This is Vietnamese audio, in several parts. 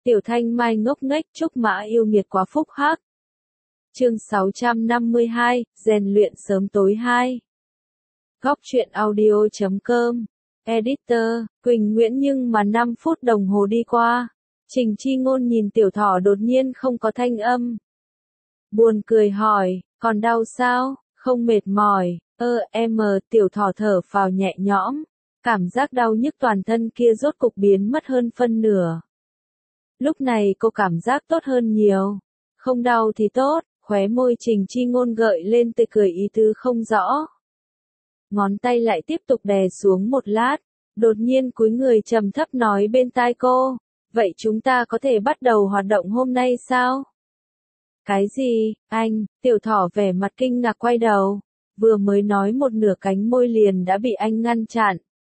Tiểu Thanh Mai ngốc nghếch chúc Mã yêu nghiệt quá phúc hắc. Chương 652, rèn luyện sớm tối 2. Góc truyện audio.com. Editor, Quỳnh Nguyễn nhưng mà 5 phút đồng hồ đi qua. Trình Chi Ngôn nhìn Tiểu Thỏ đột nhiên không có thanh âm. Buồn cười hỏi, còn đau sao, không mệt mỏi, Tiểu Thỏ thở phào nhẹ nhõm. Cảm giác đau nhức toàn thân kia rốt cục biến mất hơn phân nửa. Lúc này cô cảm giác tốt hơn nhiều. Không đau thì tốt, khóe môi Trình Chi Ngôn gợi lên tươi cười ý tứ không rõ. Ngón tay lại tiếp tục đè xuống một lát, đột nhiên cúi người trầm thấp nói bên tai cô, vậy chúng ta có thể bắt đầu hoạt động hôm nay sao? Cái gì, anh? Tiểu Thỏ vẻ mặt kinh ngạc quay đầu, vừa mới nói một nửa cánh môi liền đã bị anh ngăn chặn.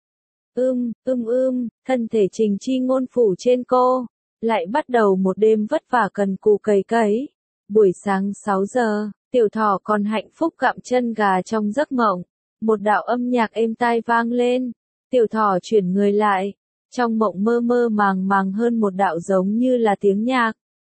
Thân thể Trình Chi Ngôn phủ trên cô, lại bắt đầu một đêm vất vả cần cù cày cấy. Buổi sáng 6 giờ, Tiểu Thỏ còn hạnh phúc gặm chân gà trong giấc mộng. Một đạo âm nhạc êm tai vang lên, Tiểu Thỏ chuyển người lại, trong mộng mơ mơ màng màng hơn một đạo giống như là tiếng nhạc.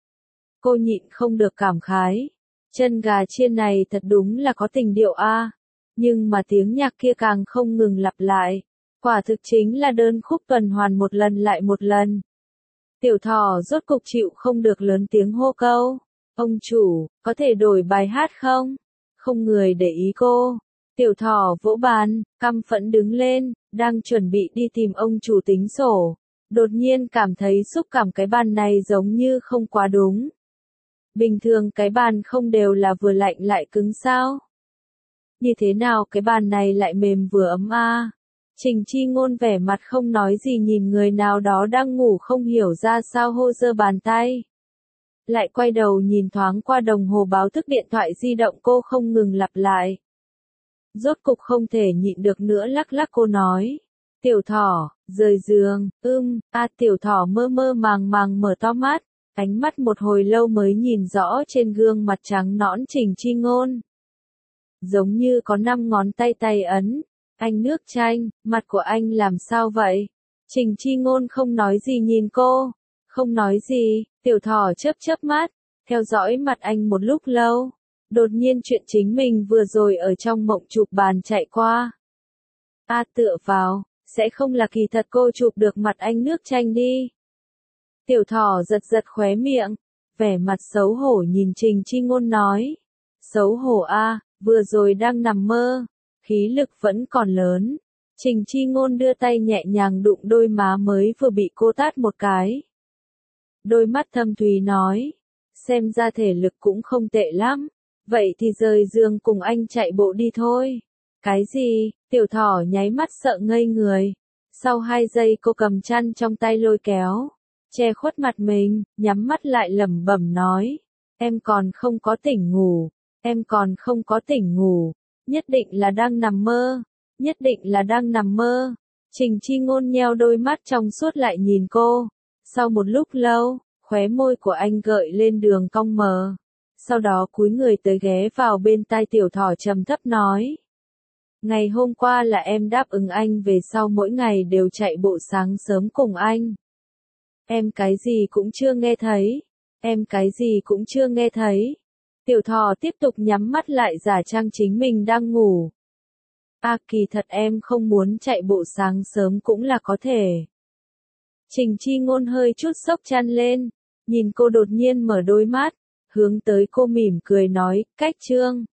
Cô nhịn không được cảm khái, chân gà chiên này thật đúng là có tình điệu a. Nhưng mà tiếng nhạc kia càng không ngừng lặp lại, quả thực chính là đơn khúc tuần hoàn một lần lại một lần. Tiểu Thỏ rốt cục chịu không được lớn tiếng hô câu, ông chủ, có thể đổi bài hát không? Không người để ý cô. Tiểu Thỏ vỗ bàn, căm phẫn đứng lên, đang chuẩn bị đi tìm ông chủ tính sổ. Đột nhiên cảm thấy xúc cảm cái bàn này giống như không quá đúng. Bình thường cái bàn không đều là vừa lạnh lại cứng sao? Như thế nào cái bàn này lại mềm vừa ấm a? Trình Chi Ngôn vẻ mặt không nói gì nhìn người nào đó đang ngủ không hiểu ra sao hô giơ bàn tay. Lại quay đầu nhìn thoáng qua đồng hồ báo thức điện thoại di động cô không ngừng lặp lại. Rốt cục không thể nhịn được nữa lắc lắc cô nói. Tiểu Thỏ, rời giường, Tiểu Thỏ mơ mơ màng màng mở to mắt, ánh mắt một hồi lâu mới nhìn rõ trên gương mặt trắng nõn Trình Chi Ngôn. Giống như có 5 ngón tay tay ấn. Anh nước chanh, mặt của anh làm sao vậy? Trình Chi Ngôn không nói gì nhìn cô. Không nói gì, Tiểu Thỏ chớp chớp mắt, theo dõi mặt anh một lúc lâu. Đột nhiên chuyện chính mình vừa rồi ở trong mộng chụp bàn chạy qua. Tựa vào, sẽ không là kỳ thật cô chụp được mặt anh nước chanh đi. Tiểu Thỏ giật giật khóe miệng, vẻ mặt xấu hổ nhìn Trình Chi Ngôn nói. Xấu hổ vừa rồi đang nằm mơ, khí lực vẫn còn lớn. Trình Chi Ngôn đưa tay nhẹ nhàng đụng đôi má mới vừa bị cô tát một cái. Đôi mắt thâm thúy nói, xem ra thể lực cũng không tệ lắm. Vậy thì rời giường cùng anh chạy bộ đi thôi. Cái gì? Tiểu Thỏ nháy mắt sợ ngây người. Sau 2 giây cô cầm chăn trong tay lôi kéo, che khuất mặt mình, nhắm mắt lại lẩm bẩm nói. Em còn không có tỉnh ngủ. Em còn không có tỉnh ngủ. Nhất định là đang nằm mơ. Nhất định là đang nằm mơ. Trình Chi Ngôn nheo đôi mắt trong suốt lại nhìn cô. Sau một lúc lâu, khóe môi của anh gợi lên đường cong mờ. Sau đó cúi người tới ghé vào bên tai Tiểu Thỏ trầm thấp nói. Ngày hôm qua là em đáp ứng anh về sau mỗi ngày đều chạy bộ sáng sớm cùng anh. Em cái gì cũng chưa nghe thấy. Em cái gì cũng chưa nghe thấy. Tiểu Thỏ tiếp tục nhắm mắt lại giả trang chính mình đang ngủ. Kỳ thật em không muốn chạy bộ sáng sớm cũng là có thể. Trình Chi Ngôn hơi chút sốc chăn lên, nhìn cô đột nhiên mở đôi mắt, hướng tới cô mỉm cười nói, cách chương.